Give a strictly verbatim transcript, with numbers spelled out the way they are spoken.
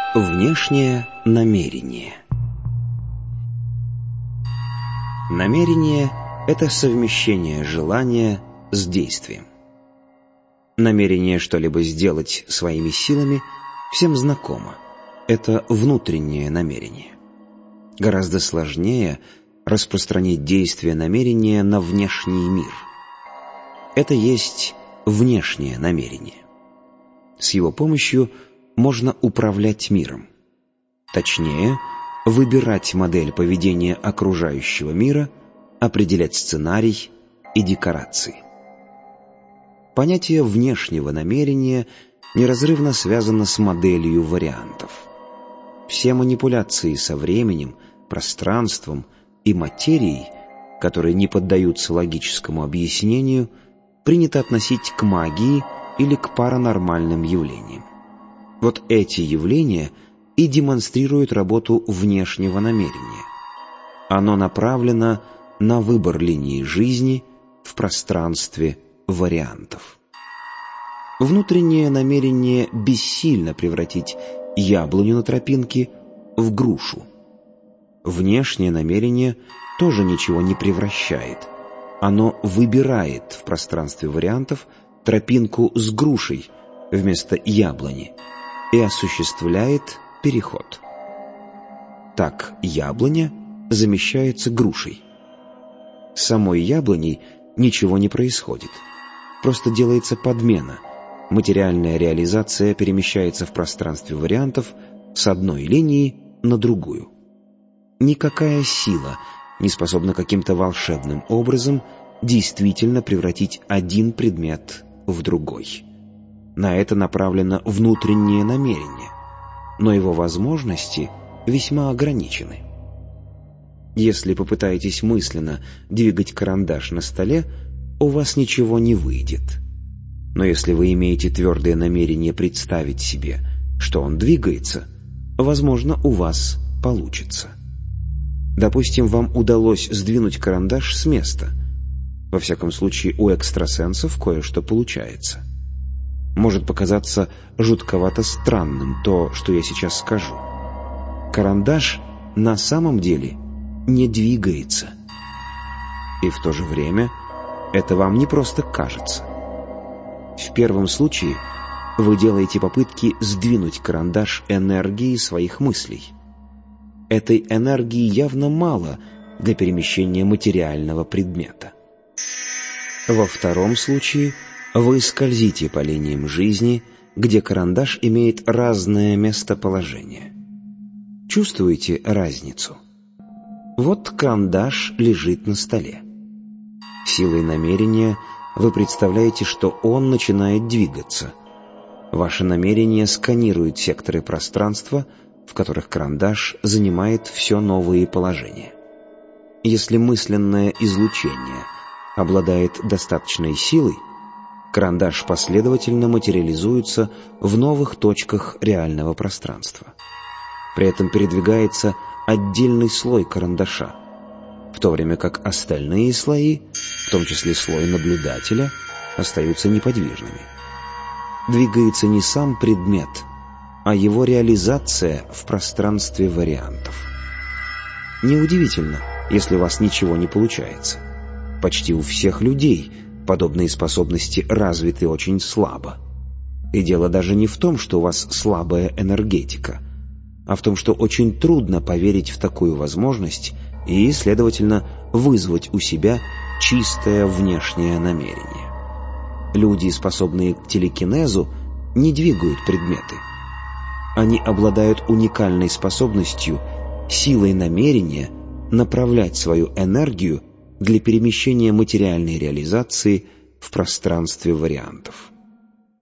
Внешнее намерение. Намерение — это совмещение желания с действием. Намерение что-либо сделать своими силами всем знакомо. Это внутреннее намерение. Гораздо сложнее распространить действие намерения на внешний мир. Это есть внешнее намерение. С его помощью можно управлять миром. Точнее, выбирать модель поведения окружающего мира, определять сценарий и декорации. Понятие внешнего намерения неразрывно связано с моделью вариантов. Все манипуляции со временем, пространством и материей, которые не поддаются логическому объяснению, принято относить к магии или к паранормальным явлениям. Вот эти явления и демонстрируют работу внешнего намерения. Оно направлено на выбор линии жизни в пространстве вариантов. Внутреннее намерение бессильно превратить яблоню на тропинке в грушу. Внешнее намерение тоже ничего не превращает. Оно выбирает в пространстве вариантов тропинку с грушей вместо яблони и осуществляет переход. Так яблоня замещается грушей. С самой яблоней ничего не происходит. Просто делается подмена. Материальная реализация перемещается в пространстве вариантов с одной линии на другую. Никакая сила не способна каким-то волшебным образом действительно превратить один предмет в другой. На это направлено внутреннее намерение, но его возможности весьма ограничены. Если попытаетесь мысленно двигать карандаш на столе, у вас ничего не выйдет. Но если вы имеете твердое намерение представить себе, что он двигается, возможно, у вас получится. Допустим, вам удалось сдвинуть карандаш с места. Во всяком случае, у экстрасенсов кое-что получается. Может показаться жутковато странным то, что я сейчас скажу. Карандаш на самом деле не двигается. И в то же время это вам не просто кажется. В первом случае вы делаете попытки сдвинуть карандаш энергией своих мыслей. Этой энергии явно мало для перемещения материального предмета. Во втором случае вы скользите по линиям жизни, где карандаш имеет разное местоположение. Чувствуете разницу? Вот карандаш лежит на столе. Силой намерения вы представляете, что он начинает двигаться. Ваше намерение сканирует секторы пространства, в которых карандаш занимает все новые положения. Если мысленное излучение обладает достаточной силой, карандаш последовательно материализуется в новых точках реального пространства. При этом передвигается отдельный слой карандаша, в то время как остальные слои, в том числе слой наблюдателя, остаются неподвижными. Двигается не сам предмет, а его реализация в пространстве вариантов. Неудивительно, если у вас ничего не получается. Почти у всех людей подобные способности развиты очень слабо. И дело даже не в том, что у вас слабая энергетика, а в том, что очень трудно поверить в такую возможность и, следовательно, вызвать у себя чистое внешнее намерение. Люди, способные к телекинезу, не двигают предметы. Они обладают уникальной способностью, силой намерения, направлять свою энергию для перемещения материальной реализации в пространстве вариантов.